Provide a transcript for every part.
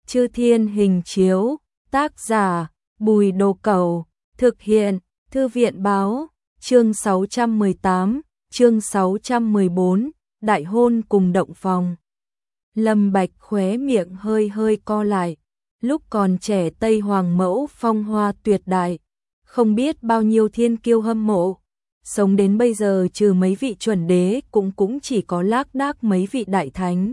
Chư Thiên Hình Chiếu, tác giả Bùi Đồ Cẩu, thực hiện Thư viện Báo, chương 618, chương 614, đại hôn cùng động phòng. Lâm Bạch khóe miệng hơi hơi co lại, lúc còn trẻ Tây Hoàng mẫu phong hoa tuyệt đại, không biết bao nhiêu thiên kiêu hâm mộ, sống đến bây giờ trừ mấy vị chuẩn đế cũng chỉ có lác đác mấy vị đại thánh.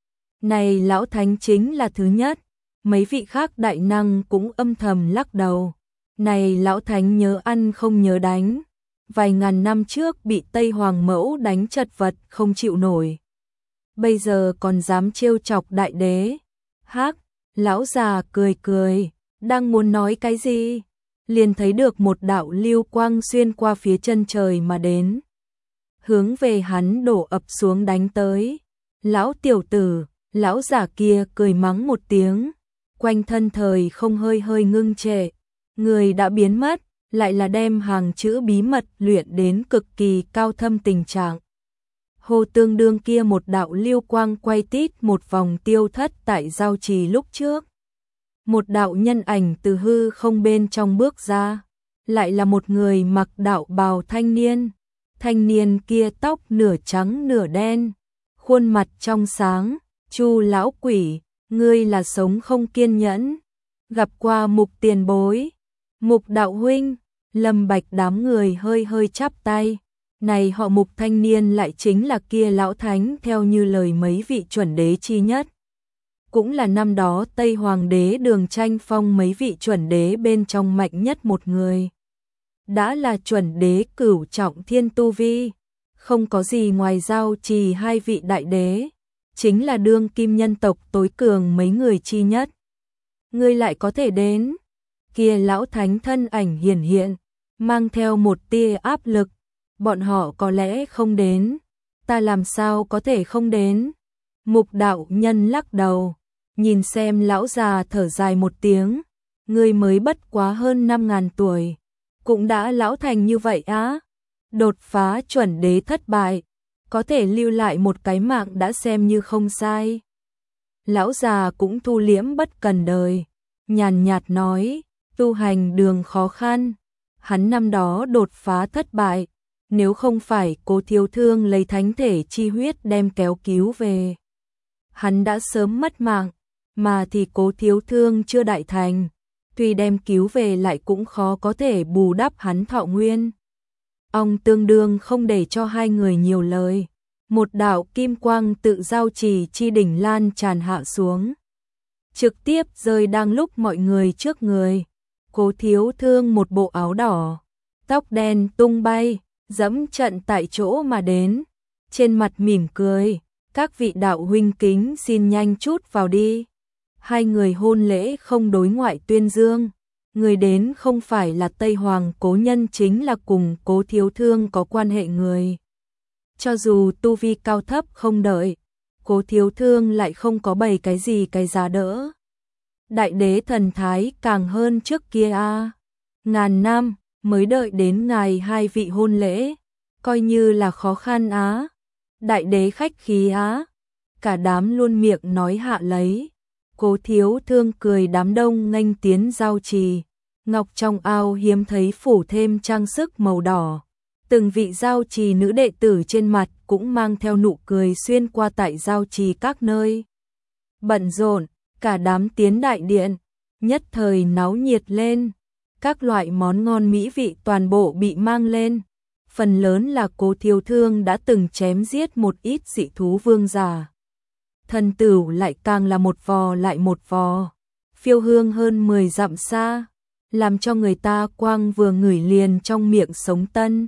Này lão thánh chính là thứ nhất, mấy vị khác đại năng cũng âm thầm lắc đầu. Này lão thánh nhớ ăn không nhớ đánh, vài ngàn năm trước bị Tây Hoàng mẫu đánh chật vật không chịu nổi. Bây giờ còn dám trêu chọc đại đế. Hắc, lão già cười cười, đang muốn nói cái gì? Liền thấy được một đạo lưu quang xuyên qua phía chân trời mà đến. Hướng về hắn đổ ập xuống đánh tới. Lão tiểu tử, lão già kia cười mắng một tiếng. Quanh thân thời không hơi hơi ngưng trệ. Người đã biến mất, lại là đem hàng chữ bí mật luyện đến cực kỳ cao thâm tình trạng. Hồ tương đương kia một đạo lưu quang quay tít một vòng tiêu thất tại giao trì lúc trước. Một đạo nhân ảnh từ hư không bên trong bước ra, lại là một người mặc đạo bào thanh niên. Thanh niên kia tóc nửa trắng nửa đen, khuôn mặt trong sáng. Chu lão quỷ, ngươi là sống không kiên nhẫn. Gặp qua Mục tiền bối. Mục đạo huynh. Lâm Bạch đám người hơi hơi chắp tay. Này họ Mục thanh niên lại chính là kia lão thánh theo như lời mấy vị chuẩn đế chi nhất. Cũng là năm đó Tây Hoàng đế Đường Tranh phong mấy vị chuẩn đế bên trong mạnh nhất một người. Đã là chuẩn đế cửu trọng thiên tu vi, không có gì ngoài giao trì hai vị đại đế, chính là đương kim nhân tộc tối cường mấy người chi nhất. Ngươi lại có thể đến? Kia lão thánh thân ảnh hiển hiện, mang theo một tia áp lực. Bọn họ có lẽ không đến, ta làm sao có thể không đến? Mục đạo nhân lắc đầu, nhìn xem lão già thở dài một tiếng. Ngươi mới bất quá hơn 5.000 tuổi, cũng đã lão thành như vậy á. Đột phá chuẩn đế thất bại, có thể lưu lại một cái mạng đã xem như không sai. Lão già cũng thu liễm bất cần đời, nhàn nhạt nói, tu hành đường khó khăn. Hắn năm đó đột phá thất bại, nếu không phải Cố Thiếu Thương lấy thánh thể chi huyết đem kéo cứu về, hắn đã sớm mất mạng, mà thì Cố Thiếu Thương chưa đại thành, tuy đem cứu về lại cũng khó có thể bù đắp hắn thọ nguyên. Ông tương đương không để cho hai người nhiều lời, một đạo kim quang tự giao trì chi đỉnh lan tràn hạ xuống, trực tiếp rơi đang lúc mọi người trước người. Cố Thiếu Thương một bộ áo đỏ, tóc đen tung bay, dẫm trận tại chỗ mà đến, trên mặt mỉm cười, các vị đạo huynh kính xin nhanh chút vào đi. Hai người hôn lễ không đối ngoại tuyên dương, người đến không phải là Tây Hoàng cố nhân chính là cùng Cố Thiếu Thương có quan hệ người. Cho dù tu vi cao thấp không đợi, Cố Thiếu Thương lại không có bày cái gì cái giá đỡ. Đại đế thần thái càng hơn trước kia a. Ngàn năm mới đợi đến ngày hai vị hôn lễ, coi như là khó khăn á. Đại đế khách khí á. Cả đám luôn miệng nói hạ lấy. Cố Thiếu Thương cười đám đông nghênh tiến giao trì, ngọc trong ao hiếm thấy phủ thêm trang sức màu đỏ. Từng vị giao trì nữ đệ tử trên mặt cũng mang theo nụ cười xuyên qua tại giao trì các nơi. Bận rộn, cả đám tiến đại điện, nhất thời náo nhiệt lên. Các loại món ngon mỹ vị toàn bộ bị mang lên. Phần lớn là Cố Thiếu Thương đã từng chém giết một ít dị thú vương giả. Thần tửu lại càng là một vò lại một vò, phiêu hương hơn 10 dặm xa, làm cho người ta quang vừa ngửi liền trong miệng sống tân.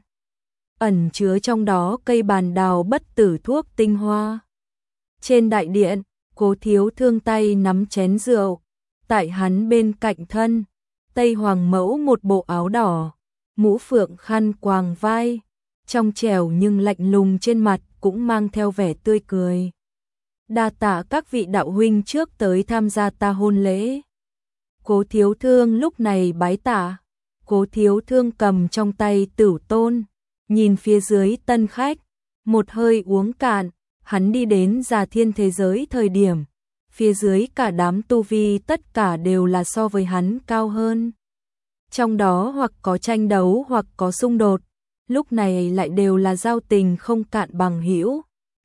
Ẩn chứa trong đó cây bàn đào bất tử thuốc tinh hoa. Trên đại điện, Cố Thiếu Thương tay nắm chén rượu, tại hắn bên cạnh thân, Tây Hoàng mẫu một bộ áo đỏ, mũ phượng khăn quàng vai, trong trẻo nhưng lạnh lùng trên mặt cũng mang theo vẻ tươi cười. Đa tạ các vị đạo huynh trước tới tham gia ta hôn lễ. Cố Thiếu Thương lúc này bái tạ. Cố Thiếu Thương cầm trong tay Tửu Tôn, nhìn phía dưới tân khách, một hơi uống cạn. Hắn đi đến Già Thiên thế giới thời điểm, phía dưới cả đám tu vi tất cả đều là so với hắn cao hơn. Trong đó hoặc có tranh đấu hoặc có xung đột, lúc này lại đều là giao tình không cạn bằng hữu.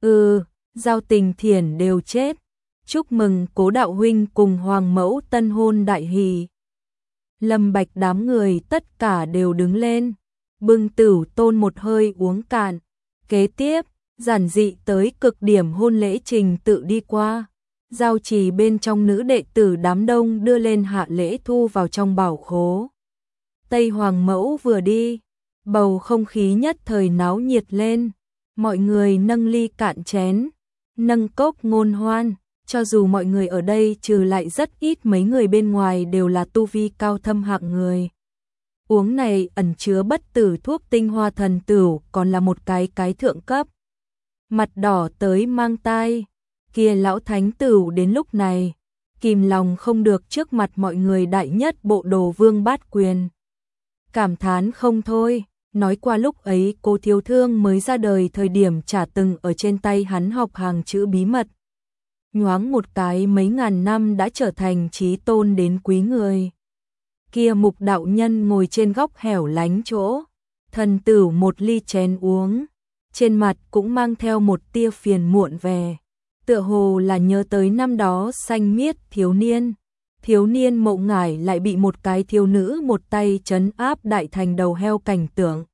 Giao tình thiển đều chết. Chúc mừng Cố đạo huynh cùng Hoàng mẫu tân hôn đại hỷ. Lâm Bạch đám người tất cả đều đứng lên, bưng Tử Tôn một hơi uống cạn. Kế tiếp, giản dị tới cực điểm hôn lễ trình tự đi qua. Giao trì bên trong nữ đệ tử đám đông đưa lên hạ lễ thu vào trong bảo khố. Tây Hoàng mẫu vừa đi, bầu không khí nhất thời náo nhiệt lên. Mọi người nâng ly cạn chén, nâng cốc ngôn hoan. Cho dù mọi người ở đây trừ lại rất ít mấy người bên ngoài đều là tu vi cao thâm hạng người. Uống này ẩn chứa bất tử thuốc tinh hoa thần tửu còn là một cái thượng cấp. Mặt đỏ tới mang tai, kia lão thánh tửu đến lúc này, kìm lòng không được trước mặt mọi người đại nhất bộ đồ vương bát quyền. Cảm thán không thôi, nói qua lúc ấy Cố Thiếu Thương mới ra đời thời điểm chả từng ở trên tay hắn học hàng chữ bí mật. Nhoáng một cái mấy ngàn năm đã trở thành chí tôn đến quý người. Kia Mục đạo nhân ngồi trên góc hẻo lánh chỗ, thần tử một ly chén uống, trên mặt cũng mang theo một tia phiền muộn về, tựa hồ là nhớ tới năm đó xanh miết thiếu niên Mộ Ngải lại bị một cái thiếu nữ một tay trấn áp đại thành đầu heo cảnh tượng.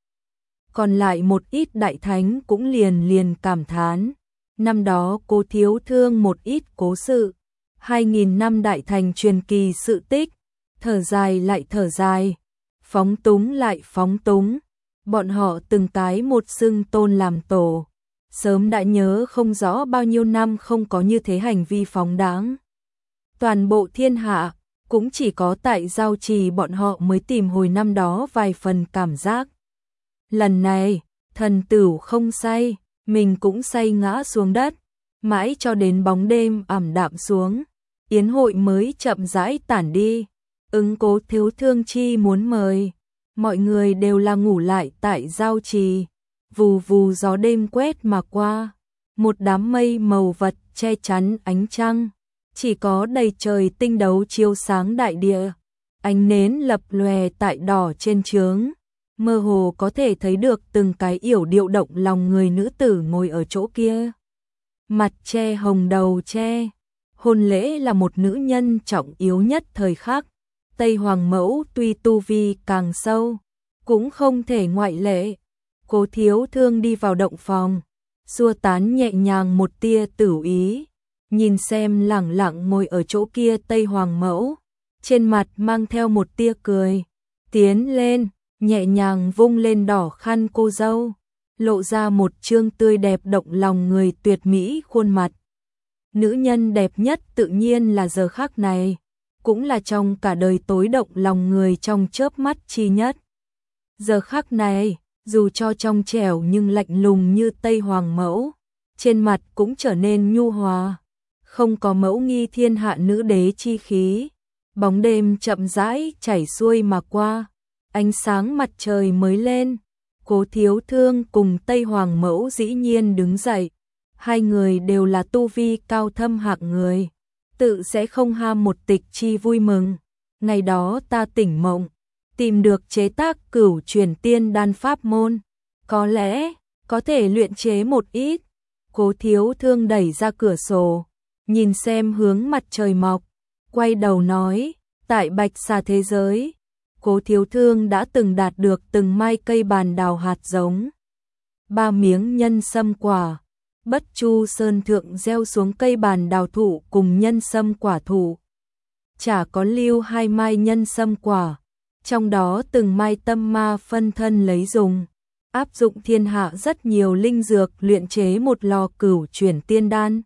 Còn lại một ít đại thánh cũng liền cảm thán. Năm đó Cố Thiếu Thương một ít cố sự, 2000 năm đại thành truyền kỳ sự tích, thở dài lại thở dài, phóng túng lại phóng túng. Bọn họ từng cái một xưng tôn làm tổ, sớm đã nhớ không rõ bao nhiêu năm không có như thế hành vi phóng đáng. Toàn bộ thiên hạ, cũng chỉ có tại giao trì bọn họ mới tìm hồi năm đó vài phần cảm giác. Lần này, thần tử không say, mình cũng say ngã xuống đất, mãi cho đến bóng đêm ảm đạm xuống, yến hội mới chậm rãi tản đi. Cố Thiếu Thương chi muốn mời, mọi người đều là ngủ lại tại giao trì, vù vù gió đêm quét mà qua, một đám mây màu vật che chắn ánh trăng, chỉ có đầy trời tinh đấu chiếu sáng đại địa, ánh nến lập lòe tại đỏ trên trướng. Mơ hồ có thể thấy được từng cái yểu điệu động lòng người nữ tử ngồi ở chỗ kia. Mặt che hồng đầu che. Hôn lễ là một nữ nhân trọng yếu nhất thời khắc. Tây Hoàng mẫu tuy tu vi càng sâu, cũng không thể ngoại lệ. Cố Thiếu Thương đi vào động phòng, xua tán nhẹ nhàng một tia tử ý. Nhìn xem lẳng lặng ngồi ở chỗ kia Tây Hoàng mẫu, trên mặt mang theo một tia cười. Tiến lên, nhẹ nhàng vung lên đỏ khăn cô dâu, lộ ra một trương tươi đẹp động lòng người tuyệt mỹ khuôn mặt. Nữ nhân đẹp nhất tự nhiên là giờ khắc này, cũng là trong cả đời tối động lòng người trong chớp mắt chi nhất. Giờ khắc này, dù cho trong trẻo nhưng lạnh lùng như Tây Hoàng mẫu, trên mặt cũng trở nên nhu hòa, không có mẫu nghi thiên hạ nữ đế chi khí. Bóng đêm chậm rãi chảy xuôi mà qua, ánh sáng mặt trời mới lên. Cố Thiếu Thương cùng Tây Hoàng mẫu dĩ nhiên đứng dậy, hai người đều là tu vi cao thâm hạng người, tự sẽ không ham một tịch chi vui mừng. Ngày đó ta tỉnh mộng, tìm được chế tác cửu truyền tiên đan pháp môn, có lẽ có thể luyện chế một ít. Cố Thiếu Thương đẩy ra cửa sổ, nhìn xem hướng mặt trời mọc, quay đầu nói, tại Bạch Xà thế giới, Cố Thiếu Thương đã từng đạt được từng mai cây bàn đào hạt giống, 3 miếng nhân sâm quả. Bất Chu Sơn thượng gieo xuống cây bàn đào thụ cùng nhân sâm quả thụ, chả có lưu 2 mai nhân sâm quả, trong đó từng mai tâm ma phân thân lấy dùng, áp dụng thiên hạ rất nhiều linh dược luyện chế một lò cửu chuyển tiên đan,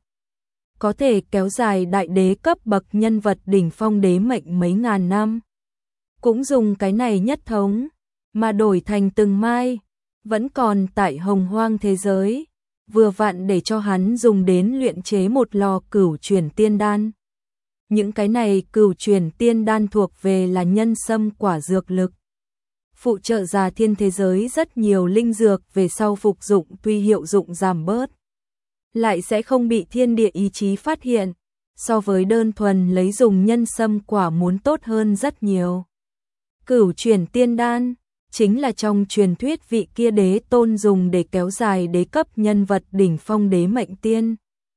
có thể kéo dài đại đế cấp bậc nhân vật đỉnh phong đế mệnh mấy ngàn năm. Cũng dùng cái này nhất thống, mà đổi thành từng mai, vẫn còn tại hồng hoang thế giới, vừa vặn để cho hắn dùng đến luyện chế một lò cửu chuyển tiên đan. Những cái này cửu chuyển tiên đan thuộc về là nhân sâm quả dược lực, phụ trợ già thiên thế giới rất nhiều linh dược về sau phục dụng tuy hiệu dụng giảm bớt, lại sẽ không bị thiên địa ý chí phát hiện, so với đơn thuần lấy dùng nhân sâm quả muốn tốt hơn rất nhiều. Cửu chuyển tiên đan chính là trong truyền thuyết vị kia đế tôn dùng để kéo dài đế cấp nhân vật đỉnh phong đế mệnh tiên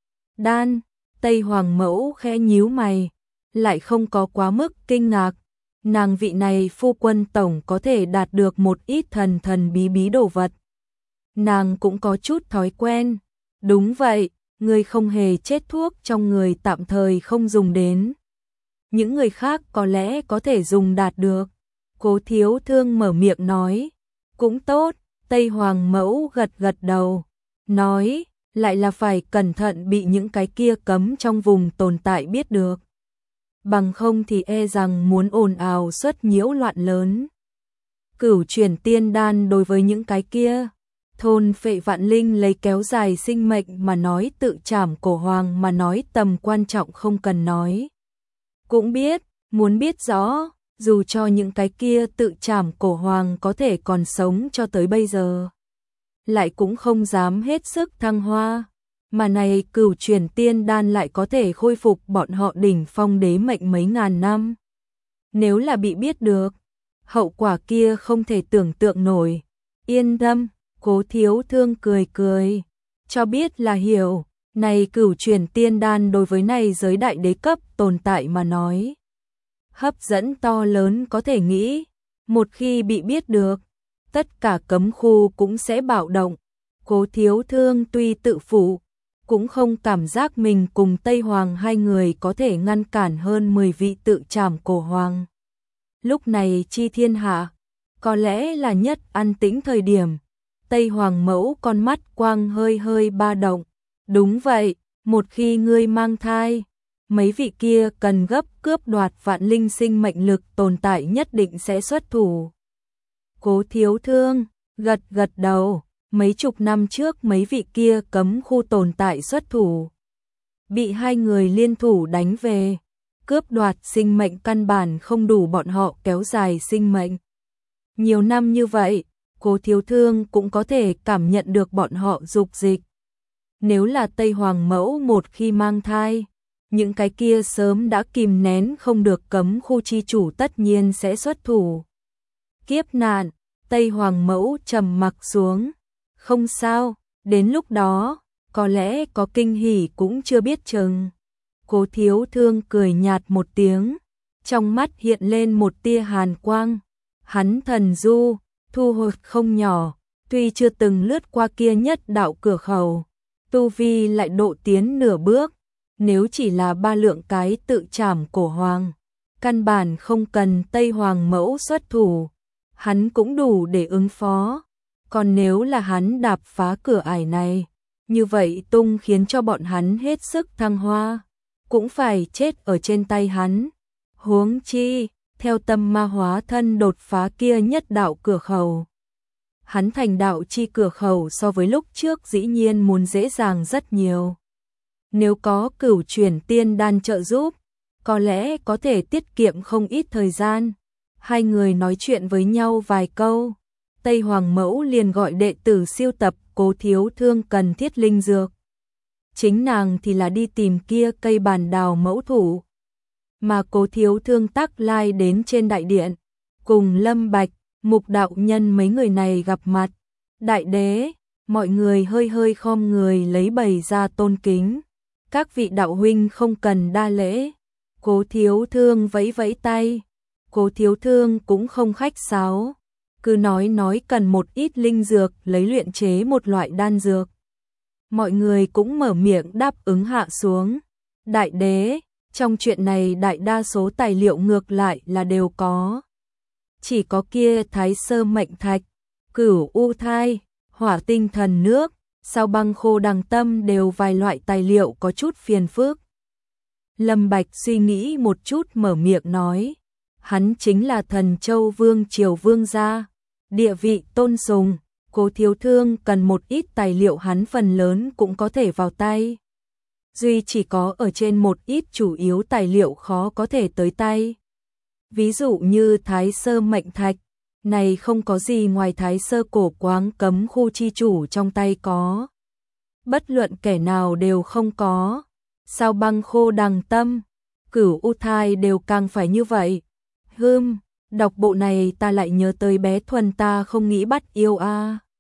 đan. Tây Hoàng Mẫu khẽ nhíu mày, lại không có quá mức kinh ngạc. Nàng vị này phu quân tổng có thể đạt được một ít thần thần bí bí đồ vật. Nàng cũng có chút thói quen. Đúng vậy, người không hề chết thuốc trong người tạm thời không dùng đến. Những người khác có lẽ có thể dùng đạt được. Cố Thiếu Thương mở miệng nói. Cũng tốt, Tây Hoàng Mẫu gật gật đầu. Nói, lại là phải cẩn thận bị những cái kia cấm trong vùng tồn tại biết được. Bằng không thì e rằng muốn ồn ào xuất nhiễu loạn lớn. Cửu chuyển tiên đan đối với những cái kia, thôn phệ vạn linh lấy kéo dài sinh mệnh mà nói, tự trảm cổ hoàng mà nói, tầm quan trọng không cần nói. Cũng biết, muốn biết rõ, dù cho những cái kia tự trảm cổ hoàng có thể còn sống cho tới bây giờ, lại cũng không dám hết sức thăng hoa. Mà này cửu chuyển tiên đan lại có thể khôi phục bọn họ đỉnh phong đế mệnh mấy ngàn năm. Nếu là bị biết được, hậu quả kia không thể tưởng tượng nổi. Yên tâm, Cố Thiếu Thương cười cười, cho biết là hiểu. Này cửu chuyển tiên đan đối với này giới đại đế cấp tồn tại mà nói, hấp dẫn to lớn có thể nghĩ. Một khi bị biết được, tất cả cấm khu cũng sẽ bạo động. Cố Thiếu Thương tuy tự phụ, cũng không cảm giác mình cùng Tây Hoàng hai người có thể ngăn cản hơn 10 vị tự trảm cổ hoàng. Lúc này chi thiên hạ, có lẽ là nhất an tĩnh thời điểm. Tây Hoàng Mẫu con mắt quang hơi hơi ba động. Đúng vậy, một khi ngươi mang thai, mấy vị kia cần gấp cướp đoạt vạn linh sinh mệnh lực tồn tại nhất định sẽ xuất thủ. Cố Thiếu Thương gật gật đầu. Mấy chục năm trước mấy vị kia cấm khu tồn tại xuất thủ, bị hai người liên thủ đánh về, cướp đoạt sinh mệnh căn bản không đủ bọn họ kéo dài sinh mệnh. Nhiều năm như vậy, Cố Thiếu Thương cũng có thể cảm nhận được bọn họ dục dịch. Nếu là Tây Hoàng Mẫu một khi mang thai, những cái kia sớm đã kìm nén không được cấm khu chi chủ tất nhiên sẽ xuất thủ. Kiếp nạn, Tây Hoàng Mẫu trầm mặc xuống. Không sao, đến lúc đó, có lẽ có kinh hỉ cũng chưa biết chừng. Cố Thiếu Thương cười nhạt một tiếng, trong mắt hiện lên một tia hàn quang. Hắn thần du, thu hồi không nhỏ, tuy chưa từng lướt qua kia nhất đạo cửa khẩu, tu vi lại độ tiến nửa bước. Nếu chỉ là ba lượng cái tự trảm cổ hoàng, căn bản không cần Tây Hoàng Mẫu xuất thủ, hắn cũng đủ để ứng phó. Còn nếu là hắn đạp phá cửa ải này, như vậy tung khiến cho bọn hắn hết sức thăng hoa, cũng phải chết ở trên tay hắn. Huống chi, theo tâm ma hóa thân đột phá kia nhất đạo cửa khẩu, hắn thành đạo chi cửa khẩu so với lúc trước dĩ nhiên muốn dễ dàng rất nhiều. Nếu có cửu chuyển tiên đan trợ giúp, có lẽ có thể tiết kiệm không ít thời gian. Hai người nói chuyện với nhau vài câu, Tây Hoàng Mẫu liền gọi đệ tử siêu tập Cố Thiếu Thương cần thiết linh dược. Chính nàng thì là đi tìm kia cây bàn đào mẫu thủ. Mà Cố Thiếu Thương tắc lai đến trên đại điện, cùng Lâm Bạch, Mục đạo nhân mấy người này gặp mặt. Đại đế, mọi người hơi hơi khom người lấy bày ra tôn kính. Các vị đạo huynh không cần đa lễ. Cố Thiếu Thương vẫy vẫy tay. Cố Thiếu Thương cũng không khách sáo, cứ nói cần một ít linh dược lấy luyện chế một loại đan dược. Mọi người cũng mở miệng đáp ứng hạ xuống. Đại đế, trong chuyện này đại đa số tài liệu ngược lại là đều có. Chỉ có kia Thái Sơ mệnh thạch, Cửu U thai, Hỏa tinh thần nước, Sao băng khô đằng tâm đều vài loại tài liệu có chút phiền phức. Lâm Bạch suy nghĩ một chút mở miệng nói, hắn chính là Thần Châu Vương triều vương gia, địa vị tôn sùng, Cố Thiếu Thương cần một ít tài liệu hắn phần lớn cũng có thể vào tay. Duy chỉ có ở trên một ít chủ yếu tài liệu khó có thể tới tay. Ví dụ như Thái Sơ mệnh thạch, này không có gì ngoài Thái Sơ cổ quáng cấm khu chi chủ trong tay có. Bất luận kẻ nào đều không có. sao băng khô đằng tâm, Cửu U thai đều càng phải như vậy. Đọc bộ này ta lại nhớ tới bé Thuần ta không nghĩ bắt yêu a.